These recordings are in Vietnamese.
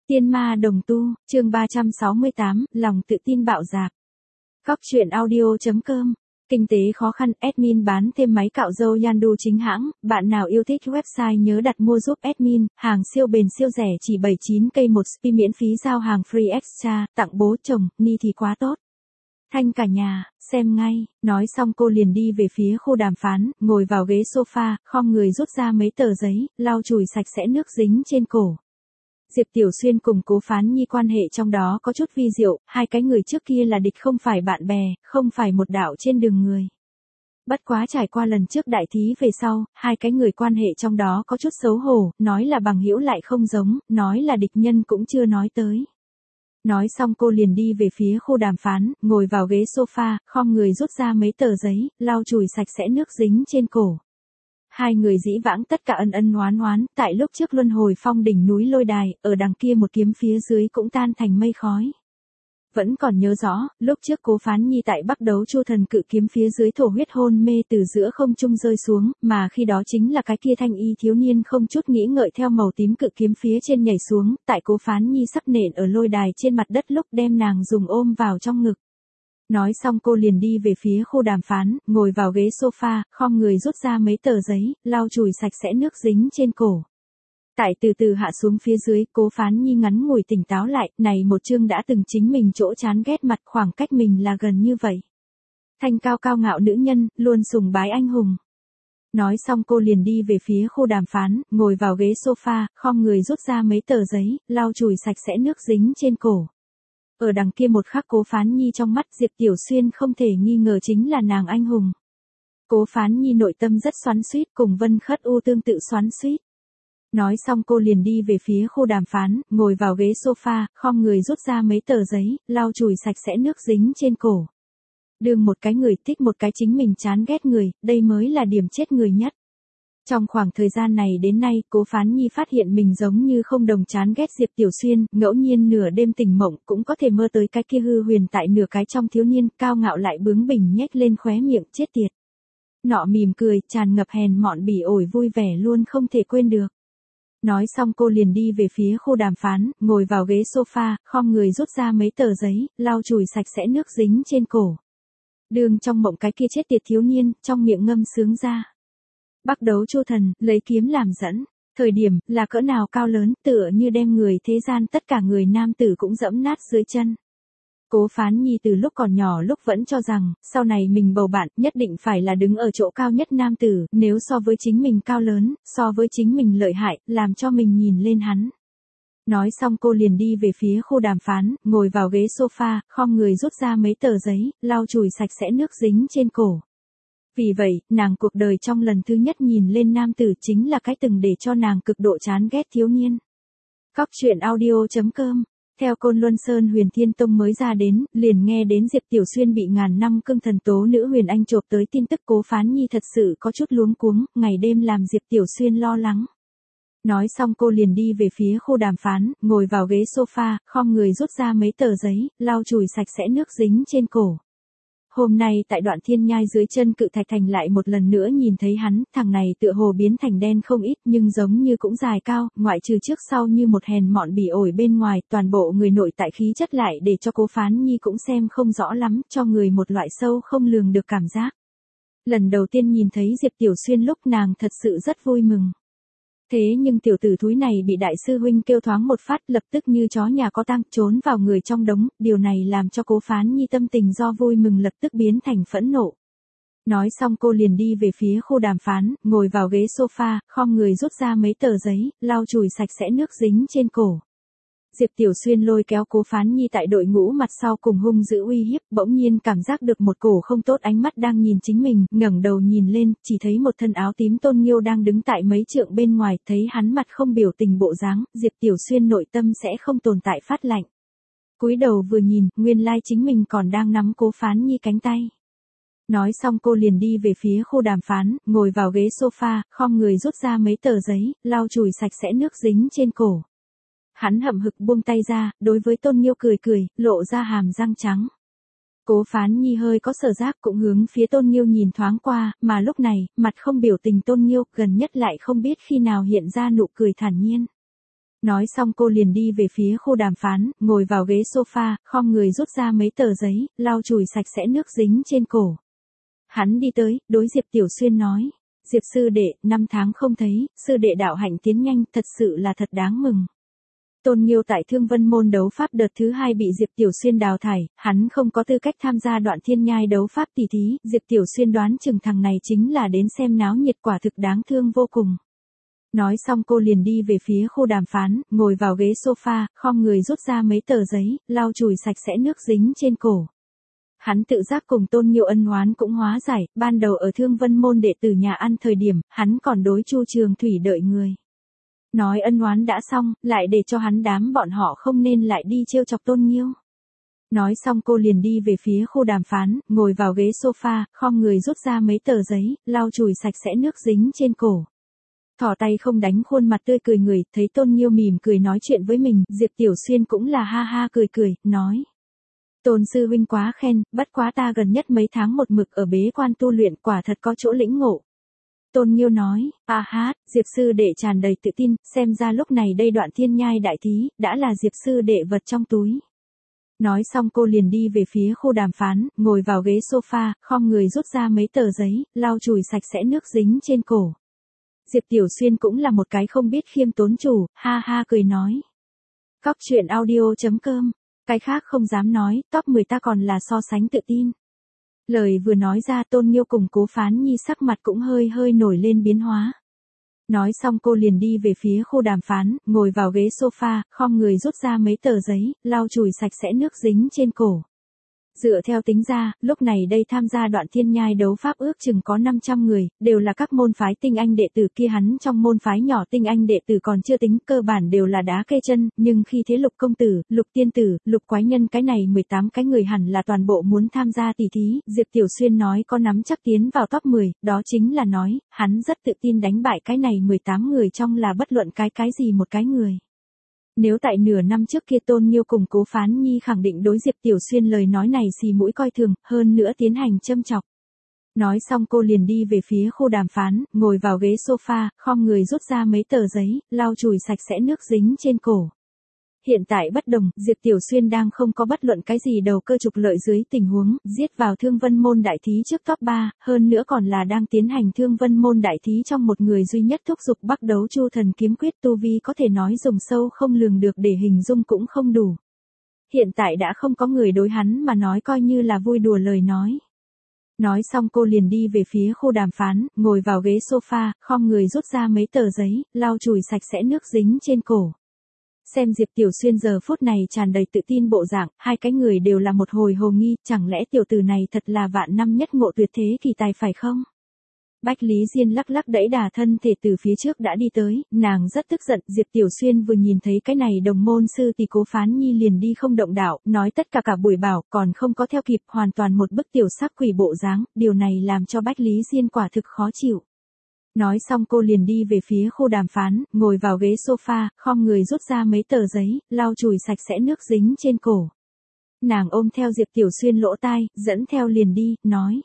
Tiên ma đồng tu, chương 368, lòng tự tin bạo dạp. Góc truyện audio.com. Kinh tế khó khăn, admin bán thêm máy cạo râu Yandu chính hãng, bạn nào yêu thích website nhớ đặt mua giúp admin, hàng siêu bền siêu rẻ chỉ 79k một spi miễn phí giao hàng free extra, tặng bố chồng, ni thì quá tốt. Thanh cả nhà, xem ngay, nói xong cô liền đi về phía khu đàm phán, ngồi vào ghế sofa, khom người rút ra mấy tờ giấy, lau chùi sạch sẽ nước dính trên cổ. Diệp Tiểu Xuyên cùng Cố Phán Nhi quan hệ trong đó có chút vi diệu, hai cái người trước kia là địch không phải bạn bè, không phải một đạo trên đường người. Bất quá trải qua lần trước đại thí về sau, hai cái người quan hệ trong đó có chút xấu hổ, nói là bằng hữu lại không giống, nói là địch nhân cũng chưa nói tới. Nói xong cô liền đi về phía khu đàm phán, ngồi vào ghế sofa, khom người rút ra mấy tờ giấy, lau chùi sạch sẽ nước dính trên cổ. Hai người dĩ vãng tất cả ân ân oán oán, tại lúc trước luân hồi phong đỉnh núi lôi đài, ở đằng kia một kiếm phía dưới cũng tan thành mây khói. Vẫn còn nhớ rõ, lúc trước Cố Phán Nhi tại Bắc Đấu Chu Thần cự kiếm phía dưới thổ huyết hôn mê từ giữa không trung rơi xuống, mà khi đó chính là cái kia thanh y thiếu niên không chút nghĩ ngợi theo màu tím cự kiếm phía trên nhảy xuống, tại Cố Phán Nhi sắp nện ở lôi đài trên mặt đất lúc đem nàng dùng ôm vào trong ngực. Nói xong cô liền đi về phía khu đàm phán, ngồi vào ghế sofa, khom người rút ra mấy tờ giấy, lau chùi sạch sẽ nước dính trên cổ. Tại từ từ hạ xuống phía dưới, Cố Phán Nhi ngắn ngủi tỉnh táo lại, này một chương đã từng chính mình chỗ chán ghét mặt khoảng cách mình là gần như vậy. Thanh cao cao ngạo nữ nhân, luôn sùng bái anh hùng. Nói xong cô liền đi về phía khu đàm phán, ngồi vào ghế sofa, khom người rút ra mấy tờ giấy, lau chùi sạch sẽ nước dính trên cổ. Ở đằng kia một khắc Cố Phán Nhi trong mắt Diệp Tiểu Xuyên không thể nghi ngờ chính là nàng anh hùng. Cố Phán Nhi nội tâm rất xoắn xuýt, cùng Vân Khất U tương tự xoắn xuýt. Nói xong cô liền đi về phía khu đàm phán, ngồi vào ghế sofa, khom người rút ra mấy tờ giấy, lau chùi sạch sẽ nước dính trên cổ. Đương một cái người thích một cái chính mình chán ghét người, đây mới là điểm chết người nhất. Trong khoảng thời gian này đến nay, Cố Phán Nhi phát hiện mình giống như không đồng chán ghét Diệp Tiểu Xuyên, ngẫu nhiên nửa đêm tỉnh mộng cũng có thể mơ tới cái kia hư huyền tại nửa cái trong thiếu niên, cao ngạo lại bướng bỉnh nhếch lên khóe miệng, chết tiệt. Nọ mỉm cười, tràn ngập hèn mọn bỉ ổi vui vẻ luôn không thể quên được. Nói xong cô liền đi về phía khu đàm phán, ngồi vào ghế sofa, khom người rút ra mấy tờ giấy, lau chùi sạch sẽ nước dính trên cổ. Đường trong mộng cái kia chết tiệt thiếu niên, trong miệng ngâm sướng ra. Bắc Đấu Chu Thần, lấy kiếm làm dẫn, thời điểm, là cỡ nào cao lớn, tựa như đem người thế gian tất cả người nam tử cũng dẫm nát dưới chân. Cố Phán Nhi từ lúc còn nhỏ lúc vẫn cho rằng, sau này mình bầu bạn, nhất định phải là đứng ở chỗ cao nhất nam tử, nếu so với chính mình cao lớn, so với chính mình lợi hại, làm cho mình nhìn lên hắn. Nói xong cô liền đi về phía khu đàm phán, ngồi vào ghế sofa, khom người rút ra mấy tờ giấy, lau chùi sạch sẽ nước dính trên cổ. Vì vậy, nàng cuộc đời trong lần thứ nhất nhìn lên nam tử chính là cái từng để cho nàng cực độ chán ghét thiếu niên. Góc truyện audio.com. Theo Côn Luân Sơn Huyền Thiên Tông mới ra đến, liền nghe đến Diệp Tiểu Xuyên bị ngàn năm cương thần tố nữ Huyền Anh chộp tới tin tức. Cố Phán Nhi thật sự có chút luống cuống, ngày đêm làm Diệp Tiểu Xuyên lo lắng. Nói xong cô liền đi về phía khu đàm phán, ngồi vào ghế sofa, khom người rút ra mấy tờ giấy, lau chùi sạch sẽ nước dính trên cổ. Hôm nay tại Đoạn Thiên Nhai dưới chân Cự Thạch Thành lại một lần nữa nhìn thấy hắn, thằng này tựa hồ biến thành đen không ít nhưng giống như cũng dài cao, ngoại trừ trước sau như một hèn mọn bỉ ổi bên ngoài, toàn bộ người nội tại khí chất lại để cho Cố Phán Nhi cũng xem không rõ lắm, cho người một loại sâu không lường được cảm giác. Lần đầu tiên nhìn thấy Diệp Tiểu Xuyên lúc nàng thật sự rất vui mừng. Thế nhưng tiểu tử thúi này bị đại sư huynh kêu thoáng một phát, lập tức như chó nhà có tang, trốn vào người trong đống, điều này làm cho Cố Phán Nhi tâm tình do vui mừng lập tức biến thành phẫn nộ. Nói xong cô liền đi về phía khu đàm phán, ngồi vào ghế sofa, khom người rút ra mấy tờ giấy, lau chùi sạch sẽ nước dính trên cổ. Diệp Tiểu Xuyên lôi kéo Cố Phán Nhi tại đội ngũ mặt sau cùng hung dữ uy hiếp, bỗng nhiên cảm giác được một cổ không tốt ánh mắt đang nhìn chính mình, ngẩng đầu nhìn lên, chỉ thấy một thân áo tím Tôn Nghiêu đang đứng tại mấy trượng bên ngoài, thấy hắn mặt không biểu tình bộ dáng, Diệp Tiểu Xuyên nội tâm sẽ không tồn tại phát lạnh. Cúi đầu vừa nhìn, nguyên lai chính mình còn đang nắm Cố Phán Nhi cánh tay. Nói xong cô liền đi về phía khu đàm phán, ngồi vào ghế sofa, khom người rút ra mấy tờ giấy, lau chùi sạch sẽ nước dính trên cổ. Hắn hậm hực buông tay ra, đối với Tôn Nghiêu cười cười, lộ ra hàm răng trắng. Cố Phán Nhi hơi có sở giác cũng hướng phía Tôn Nghiêu nhìn thoáng qua, mà lúc này, mặt không biểu tình Tôn Nghiêu gần nhất lại không biết khi nào hiện ra nụ cười thản nhiên. Nói xong cô liền đi về phía khu đàm phán, ngồi vào ghế sofa, khom người rút ra mấy tờ giấy, lau chùi sạch sẽ nước dính trên cổ. Hắn đi tới, đối Diệp Tiểu Xuyên nói. Diệp sư đệ, 5 tháng không thấy, sư đệ đạo hạnh tiến nhanh, thật sự là thật đáng mừng. Tôn Nghiêu tại Thương Vân môn đấu pháp đợt thứ 2 bị Diệp Tiểu Xuyên đào thải, hắn không có tư cách tham gia Đoạn Thiên Nhai đấu pháp tỷ thí, Diệp Tiểu Xuyên đoán chừng thằng này chính là đến xem náo nhiệt, quả thực đáng thương vô cùng. Nói xong cô liền đi về phía khu đàm phán, ngồi vào ghế sofa, khom người rút ra mấy tờ giấy, lau chùi sạch sẽ nước dính trên cổ. Hắn tự giác cùng Tôn Nghiêu ân oán cũng hóa giải, ban đầu ở Thương Vân môn đệ tử nhà ăn thời điểm, hắn còn đối Chu Trường Thủy đợi người. Nói ân oán đã xong, lại để cho hắn đám bọn họ không nên lại đi trêu chọc Tôn Nghiêu. Nói xong cô liền đi về phía khu đàm phán, ngồi vào ghế sofa, khom người rút ra mấy tờ giấy, lau chùi sạch sẽ nước dính trên cổ. Thỏ tay không đánh khuôn mặt tươi cười người, thấy Tôn Nghiêu mỉm cười nói chuyện với mình, Diệp Tiểu Xuyên cũng là ha ha cười cười, nói. Tôn sư huynh quá khen, bất quá ta gần nhất mấy tháng một mực ở bế quan tu luyện, quả thật có chỗ lĩnh ngộ. Tôn Nghiêu nói, Diệp sư đệ tràn đầy tự tin, xem ra lúc này đây Đoạn Thiên Nhai đại thí, đã là Diệp sư đệ vật trong túi. Nói xong cô liền đi về phía khu đàm phán, ngồi vào ghế sofa, khom người rút ra mấy tờ giấy, lau chùi sạch sẽ nước dính trên cổ. Diệp Tiểu Xuyên cũng là một cái không biết khiêm tốn chủ, ha ha cười nói. Cóc truyện audio.com, cái khác không dám nói, top 10 ta còn là so sánh tự tin. Lời vừa nói ra Tôn Nghiêu cùng Cố Phán Nhi sắc mặt cũng hơi hơi nổi lên biến hóa. Nói xong cô liền đi về phía khu đàm phán, ngồi vào ghế sofa, khom người rút ra mấy tờ giấy, lau chùi sạch sẽ nước dính trên cổ. Dựa theo tính ra, lúc này đây tham gia Đoạn Thiên Nhai đấu pháp ước chừng có 500 người, đều là các môn phái tinh anh đệ tử kia, hắn trong môn phái nhỏ tinh anh đệ tử còn chưa tính, cơ bản đều là đá kê chân, nhưng khi thế Lục công tử, Lục tiên tử, Lục quái nhân cái này 18 cái người hẳn là toàn bộ muốn tham gia tỷ thí, Diệp Tiểu Xuyên nói có nắm chắc tiến vào top 10, đó chính là nói, hắn rất tự tin đánh bại cái này 18 người trong là bất luận cái gì một cái người. Nếu tại nửa năm trước kia Tôn Nghiêu cùng Cố Phán Nhi khẳng định đối Diệp Tiểu Xuyên lời nói này xì mũi coi thường, hơn nữa tiến hành châm chọc. Nói xong cô liền đi về phía khu đàm phán, ngồi vào ghế sofa, khom người rút ra mấy tờ giấy, lau chùi sạch sẽ nước dính trên cổ. Hiện tại bất đồng, Diệp Tiểu Xuyên đang không có bất luận cái gì đầu cơ trục lợi dưới tình huống, giết vào Thương Vân môn đại thí trước top 3, hơn nữa còn là đang tiến hành Thương Vân môn đại thí trong một người duy nhất thúc giục bắt đấu Chu Thần kiếm quyết, tu vi có thể nói dùng sâu không lường được để hình dung cũng không đủ. Hiện tại đã không có người đối hắn mà nói coi như là vui đùa lời nói. Nói xong cô liền đi về phía khu đàm phán, ngồi vào ghế sofa, khom người rút ra mấy tờ giấy, lau chùi sạch sẽ nước dính trên cổ. Xem Diệp Tiểu Xuyên giờ phút này tràn đầy tự tin bộ dạng, hai cái người đều là một hồi hồ nghi, chẳng lẽ tiểu tử này thật là vạn năm nhất ngộ tuyệt thế kỳ tài phải không? Bách Lý Diên lắc lắc đẩy đà thân thể từ phía trước đã đi tới, nàng rất tức giận, Diệp Tiểu Xuyên vừa nhìn thấy cái này đồng môn sư thì Cố Phán Nhi liền đi không động đạo, nói tất cả buổi bảo, còn không có theo kịp, hoàn toàn một bức tiểu sắc quỷ bộ dáng, điều này làm cho Bách Lý Diên quả thực khó chịu. Nói xong cô liền đi về phía khu đàm phán, ngồi vào ghế sofa, khom người rút ra mấy tờ giấy, lau chùi sạch sẽ nước dính trên cổ. Nàng ôm theo Diệp Tiểu Xuyên lỗ tai, dẫn theo liền đi, nói.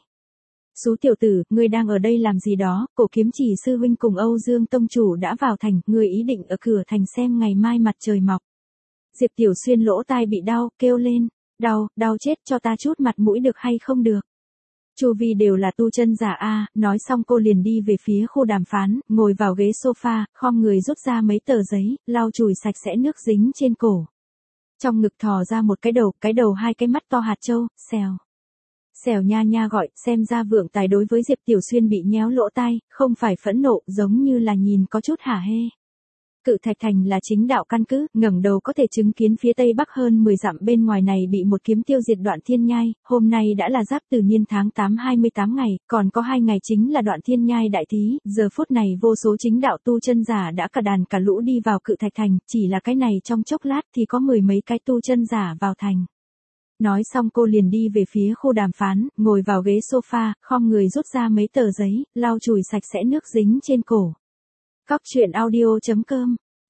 Xú tiểu tử, ngươi đang ở đây làm gì đó, Cổ Kiếm Chỉ sư huynh cùng Âu Dương tông chủ đã vào thành, ngươi ý định ở cửa thành xem ngày mai mặt trời mọc. Diệp Tiểu Xuyên lỗ tai bị đau, kêu lên, đau chết, cho ta chút mặt mũi được hay không được. Chu vi đều là tu chân giả a, nói xong cô liền đi về phía khu đàm phán, ngồi vào ghế sofa, khom người rút ra mấy tờ giấy, lau chùi sạch sẽ nước dính trên cổ. Trong ngực thò ra một cái đầu hai cái mắt to hạt châu, xèo. Xèo nha nha gọi, xem ra Vượng Tài đối với Diệp Tiểu Xuyên bị nhéo lỗ tai, không phải phẫn nộ, giống như là nhìn có chút hả hê. Cự Thạch Thành là chính đạo căn cứ, ngẩng đầu có thể chứng kiến phía tây bắc hơn 10 dặm bên ngoài này bị một kiếm tiêu diệt Đoạn Thiên Nhai, hôm nay đã là Giáp Từ Niên tháng 8 28 ngày, còn có 2 ngày chính là Đoạn Thiên Nhai đại thí, giờ phút này vô số chính đạo tu chân giả đã cả đàn cả lũ đi vào Cự Thạch Thành, chỉ là cái này trong chốc lát thì có 10 mấy cái tu chân giả vào thành. Nói xong cô liền đi về phía khu đàm phán, ngồi vào ghế sofa, khom người rút ra mấy tờ giấy, lau chùi sạch sẽ nước dính trên cổ. Cóc truyện audio.com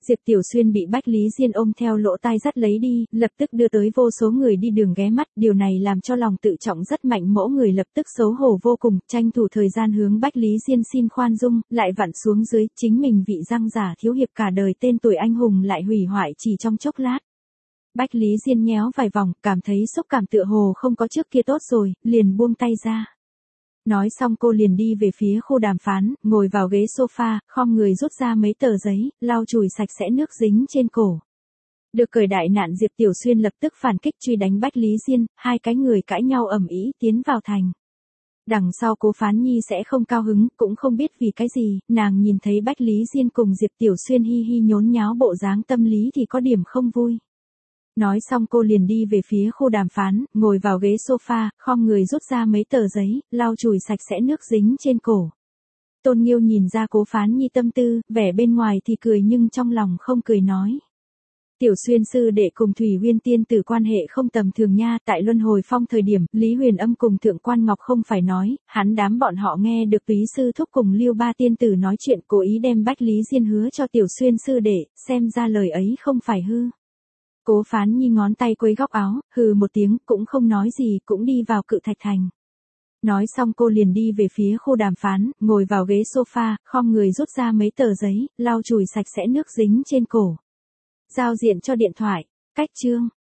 Diệp Tiểu Xuyên bị Bách Lý Diên ôm theo lỗ tai dắt lấy đi, lập tức đưa tới vô số người đi đường ghé mắt, điều này làm cho lòng tự trọng rất mạnh mỗ người lập tức xấu hổ vô cùng, tranh thủ thời gian hướng Bách Lý Diên xin khoan dung, lại vặn xuống dưới, chính mình vị răng giả thiếu hiệp cả đời tên tuổi anh hùng lại hủy hoại chỉ trong chốc lát. Bách Lý Diên nhéo vài vòng, cảm thấy xúc cảm tựa hồ không có trước kia tốt rồi, liền buông tay ra. Nói xong cô liền đi về phía khu đàm phán, ngồi vào ghế sofa, khom người rút ra mấy tờ giấy, lau chùi sạch sẽ nước dính trên cổ. Được cởi đại nạn Diệp Tiểu Xuyên lập tức phản kích truy đánh Bách Lý Diên, hai cái người cãi nhau ầm ĩ tiến vào thành. Đằng sau Cố Phán Nhi sẽ không cao hứng, cũng không biết vì cái gì, nàng nhìn thấy Bách Lý Diên cùng Diệp Tiểu Xuyên hi hi nhốn nháo bộ dáng tâm lý thì có điểm không vui. Nói xong cô liền đi về phía khu đàm phán, ngồi vào ghế sofa, khom người rút ra mấy tờ giấy, lau chùi sạch sẽ nước dính trên cổ. Tôn Nghiêu nhìn ra Cố Phán Nhi tâm tư, vẻ bên ngoài thì cười nhưng trong lòng không cười nói. Tiểu Xuyên sư đệ cùng Thủy Huyên tiên tử quan hệ không tầm thường nha, tại Luân Hồi Phong thời điểm, Lý Huyền Âm cùng Thượng Quan Ngọc không phải nói, hắn đám bọn họ nghe được Túy sư thúc cùng Lưu Ba tiên tử nói chuyện, cố ý đem Bách Lý Diên hứa cho Tiểu Xuyên sư đệ, xem ra lời ấy không phải hư. Cố Phán Nhi ngón tay quấy góc áo, hừ một tiếng, cũng không nói gì, cũng đi vào Cự Thạch Thành. Nói xong cô liền đi về phía khu đàm phán, ngồi vào ghế sofa, khom người rút ra mấy tờ giấy, lau chùi sạch sẽ nước dính trên cổ. Giao diện cho điện thoại, cách chương.